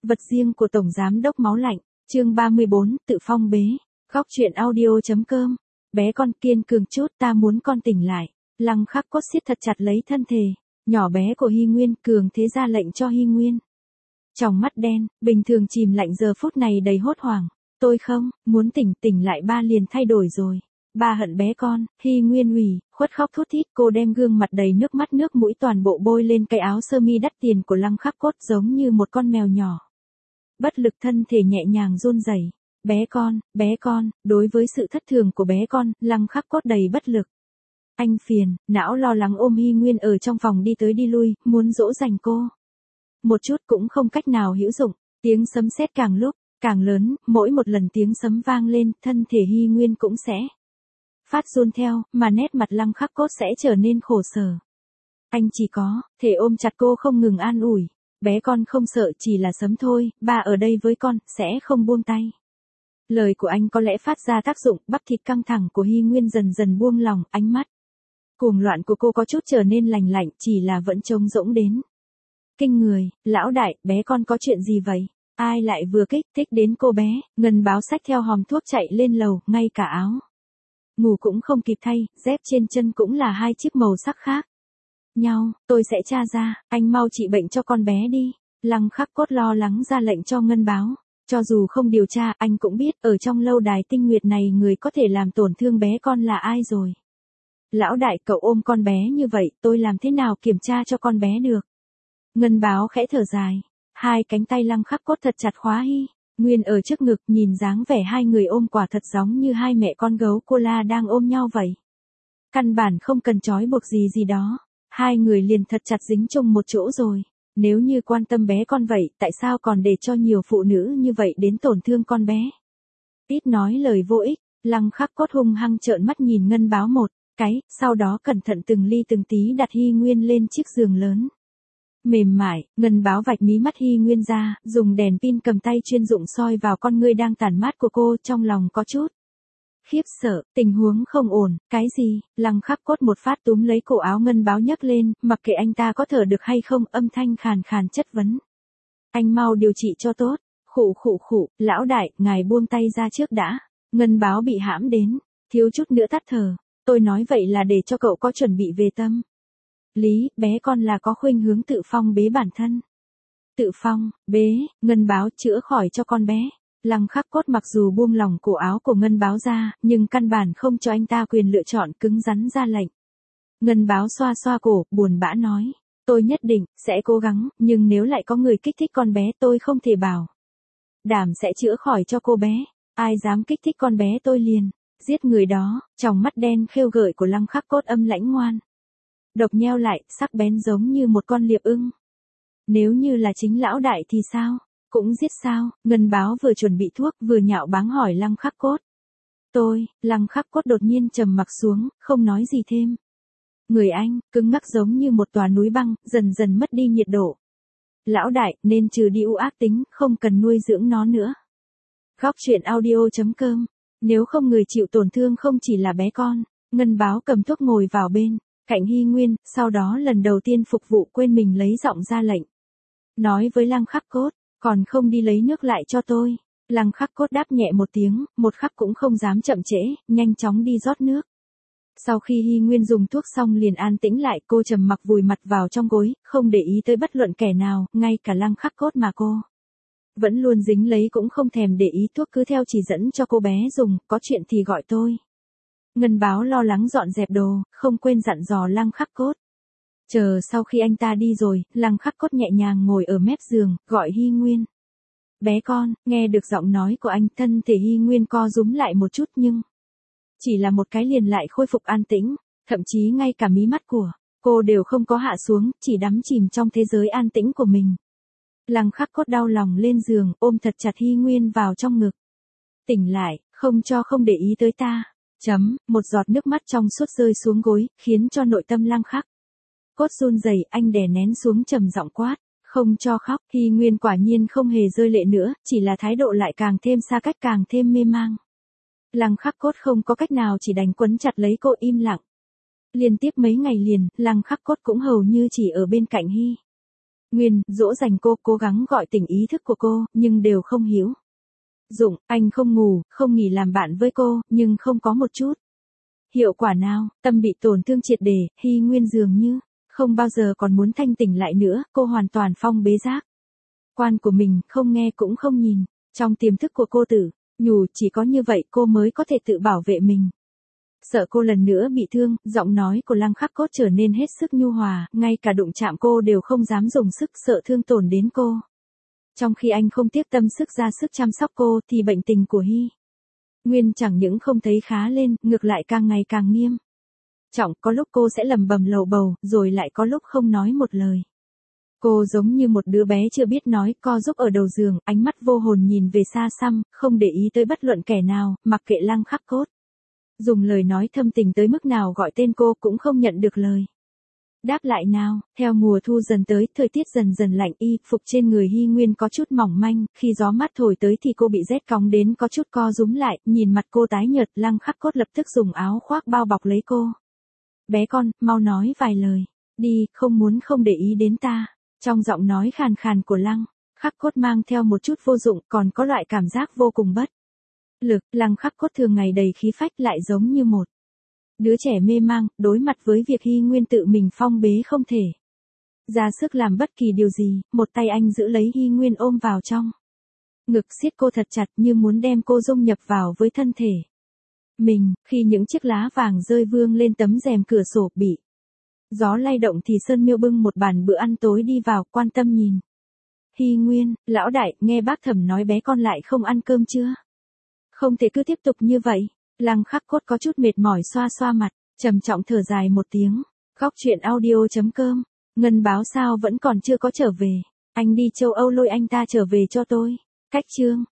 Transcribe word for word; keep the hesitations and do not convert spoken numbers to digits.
Vật riêng của Tổng Giám đốc Máu Lạnh, chương ba mươi bốn, tự phong bế. Góc truyện audio.com. Bé con kiên cường chút, ta muốn con tỉnh lại. Lăng Khắc Cốt siết thật chặt lấy thân thể nhỏ bé của Hy Nguyên, cường thế ra lệnh cho Hy Nguyên. Trong mắt đen, bình thường chìm lạnh giờ phút này đầy hốt hoảng. Tôi không, muốn tỉnh, tỉnh lại ba liền thay đổi rồi. Ba hận bé con. Hy Nguyên ủy, khuất khóc thút thít, cô đem gương mặt đầy nước mắt nước mũi toàn bộ bôi lên cái áo sơ mi đắt tiền của Lăng Khắc Cốt giống như một con mèo nhỏ. Bất lực thân thể nhẹ nhàng run rẩy. Bé con, bé con, đối với sự thất thường của bé con, Lăng Khắc Cốt đầy bất lực. Anh phiền, não lo lắng ôm Hy Nguyên ở trong phòng đi tới đi lui, muốn dỗ dành cô. Một chút cũng không cách nào hữu dụng, tiếng sấm sét càng lúc càng lớn, mỗi một lần tiếng sấm vang lên, thân thể Hy Nguyên cũng sẽ phát run theo, mà nét mặt Lăng Khắc Cốt sẽ trở nên khổ sở. Anh chỉ có thể ôm chặt cô không ngừng an ủi. Bé con không sợ, chỉ là sấm thôi, ba ở đây với con, sẽ không buông tay. Lời của anh có lẽ phát ra tác dụng, bắp thịt căng thẳng của Hy Nguyên dần dần buông lòng, ánh mắt cuồng loạn của cô có chút trở nên lành lạnh, chỉ là vẫn trống rỗng đến kinh người. Lão đại, bé con có chuyện gì vậy? Ai lại vừa kích thích đến cô bé? Ngân Báo xách theo hòm thuốc chạy lên lầu, ngay cả áo ngủ cũng không kịp thay, dép trên chân cũng là hai chiếc màu sắc khác nhau. Tôi sẽ tra ra, anh mau trị bệnh cho con bé đi. Lăng Khắc Cốt lo lắng ra lệnh cho Ngân Báo. Cho dù không điều tra, anh cũng biết ở trong lâu đài tinh nguyệt này người có thể làm tổn thương bé con là ai rồi. Lão đại, cậu ôm con bé như vậy, tôi làm thế nào kiểm tra cho con bé được? Ngân Báo khẽ thở dài. Hai cánh tay Lăng Khắc Cốt thật chặt khóa Hy Nguyên ở trước ngực, nhìn dáng vẻ hai người ôm quả thật giống như hai mẹ con gấu cola đang ôm nhau vậy. Căn bản không cần trói buộc gì gì đó. Hai người liền thật chặt dính chung một chỗ rồi. Nếu như quan tâm bé con vậy, tại sao còn để cho nhiều phụ nữ như vậy đến tổn thương con bé? Ít nói lời vô ích, Lăng Khắc Cốt hung hăng trợn mắt nhìn Ngân Báo một cái, sau đó cẩn thận từng ly từng tí đặt Hy Nguyên lên chiếc giường lớn. Mềm mại, Ngân Báo vạch mí mắt Hy Nguyên ra, dùng đèn pin cầm tay chuyên dụng soi vào con ngươi đang tản mát của cô, trong lòng có chút khiếp sợ, tình huống không ổn. Cái gì? Lăng Khắc Cốt một phát túm lấy cổ áo Ngân Báo nhấc lên, mặc kệ anh ta có thở được hay không, âm thanh khàn khàn chất vấn. Anh mau điều trị cho tốt. Khụ khụ khụ, lão đại, ngài buông tay ra trước đã. Ngân Báo bị hãm đến, thiếu chút nữa tắt thở. Tôi nói vậy là để cho cậu có chuẩn bị về tâm lý, bé con là có khuynh hướng tự phong bế bản thân. Tự phong bế, Ngân Báo chữa khỏi cho con bé. Lăng Khắc Cốt mặc dù buông lỏng cổ áo của Ngân Báo ra, nhưng căn bản không cho anh ta quyền lựa chọn, cứng rắn ra lệnh. Ngân Báo xoa xoa cổ, buồn bã nói. Tôi nhất định, sẽ cố gắng, nhưng nếu lại có người kích thích con bé tôi không thể bảo đảm sẽ chữa khỏi cho cô bé. Ai dám kích thích con bé tôi liền giết người đó. Trong mắt đen khêu gợi của Lăng Khắc Cốt âm lãnh ngoan độc nheo lại, sắc bén giống như một con liệp ưng. Nếu như là chính lão đại thì sao? Cũng giết sao? Ngân Báo vừa chuẩn bị thuốc vừa nhạo báng hỏi Lăng Khắc Cốt. Tôi, Lăng Khắc Cốt đột nhiên trầm mặc xuống, không nói gì thêm. Người anh, cứng ngắc giống như một tòa núi băng, dần dần mất đi nhiệt độ. Lão đại, nên trừ đi u ác tính, không cần nuôi dưỡng nó nữa. Góc truyện audio.com. Nếu không người chịu tổn thương không chỉ là bé con. Ngân Báo cầm thuốc ngồi vào bên cạnh Hy Nguyên, sau đó lần đầu tiên phục vụ quên mình lấy giọng ra lệnh. Nói với Lăng Khắc Cốt, còn không đi lấy nước lại cho tôi. Lăng Khắc Cốt đáp nhẹ một tiếng, một khắc cũng không dám chậm trễ, nhanh chóng đi rót nước. Sau khi Hy Nguyên dùng thuốc xong liền an tĩnh lại, cô trầm mặc vùi mặt vào trong gối, không để ý tới bất luận kẻ nào, ngay cả Lăng Khắc Cốt mà cô vẫn luôn dính lấy cũng không thèm để ý, thuốc cứ theo chỉ dẫn cho cô bé dùng, có chuyện thì gọi tôi. Ngân Báo lo lắng dọn dẹp đồ, không quên dặn dò Lăng Khắc Cốt. Chờ sau khi anh ta đi rồi, Lăng Khắc Cốt nhẹ nhàng ngồi ở mép giường, gọi Hy Nguyên. Bé con, nghe được giọng nói của anh, thân thể Hy Nguyên co rúm lại một chút nhưng chỉ là một cái liền lại khôi phục an tĩnh, thậm chí ngay cả mí mắt của cô đều không có hạ xuống, chỉ đắm chìm trong thế giới an tĩnh của mình. Lăng Khắc Cốt đau lòng lên giường, ôm thật chặt Hy Nguyên vào trong ngực. Tỉnh lại, không cho không để ý tới ta. Chấm, một giọt nước mắt trong suốt rơi xuống gối, khiến cho nội tâm Lăng Khắc Cốt run rẩy, anh đè nén xuống trầm giọng quát, không cho khóc. Hy Nguyên quả nhiên không hề rơi lệ nữa, chỉ là thái độ lại càng thêm xa cách, càng thêm mê mang. Lăng Khắc Cốt không có cách nào, chỉ đành quấn chặt lấy cô im lặng. Liên tiếp mấy ngày liền, Lăng Khắc Cốt cũng hầu như chỉ ở bên cạnh Hy Nguyên, dỗ dành cô, cố gắng gọi tỉnh ý thức của cô, nhưng đều không hiểu. Dụng, anh không ngủ, không nghỉ làm bạn với cô, nhưng không có một chút hiệu quả nào, tâm bị tổn thương triệt để, Hy Nguyên dường như không bao giờ còn muốn thanh tỉnh lại nữa, cô hoàn toàn phong bế giác quan của mình, không nghe cũng không nhìn. Trong tiềm thức của cô tự nhủ chỉ có như vậy cô mới có thể tự bảo vệ mình. Sợ cô lần nữa bị thương, giọng nói của Lăng Khắc Cốt trở nên hết sức nhu hòa, ngay cả đụng chạm cô đều không dám dùng sức, sợ thương tổn đến cô. Trong khi anh không tiếc tâm sức ra sức chăm sóc cô thì bệnh tình của Hy Nguyên chẳng những không thấy khá lên, ngược lại càng ngày càng nghiêm trọng, có lúc cô sẽ lẩm bẩm lầu bầu, rồi lại có lúc không nói một lời. Cô giống như một đứa bé chưa biết nói, co giúp ở đầu giường, ánh mắt vô hồn nhìn về xa xăm, không để ý tới bất luận kẻ nào, mặc kệ Lăng Khắc Cốt dùng lời nói thâm tình tới mức nào gọi tên cô cũng không nhận được lời đáp lại nào. Theo mùa thu dần tới, thời tiết dần dần lạnh, y phục trên người Hy Nguyên có chút mỏng manh, khi gió mát thổi tới thì cô bị rét cóng đến có chút co rúm lại, nhìn mặt cô tái nhợt, Lăng Khắc Cốt lập tức dùng áo khoác bao bọc lấy cô. Bé con, mau nói vài lời đi, không muốn không để ý đến ta. Trong giọng nói khàn khàn của Lăng Khắc Cốt mang theo một chút vô dụng, còn có loại cảm giác vô cùng bất lực. Lăng Khắc Cốt thường ngày đầy khí phách, lại giống như một đứa trẻ mê mang, đối mặt với việc Hy Nguyên tự mình phong bế không thể ra sức làm bất kỳ điều gì, một tay anh giữ lấy Hy Nguyên ôm vào trong ngực, siết cô thật chặt như muốn đem cô dung nhập vào với thân thể mình. Khi những chiếc lá vàng rơi vương lên tấm rèm cửa sổ bị gió lay động thì Sơn Miêu bưng một bàn bữa ăn tối đi vào, quan tâm nhìn Hy Nguyên. Lão đại, nghe bác Thẩm nói bé con lại không ăn cơm chưa? Không thể cứ tiếp tục như vậy. Lăng Khắc Cốt có chút mệt mỏi xoa xoa mặt, trầm trọng thở dài một tiếng. Góc truyện audio chấm com. Ngân báo sao vẫn còn chưa có trở về. Anh đi châu Âu lôi anh ta trở về cho tôi. Cách chương.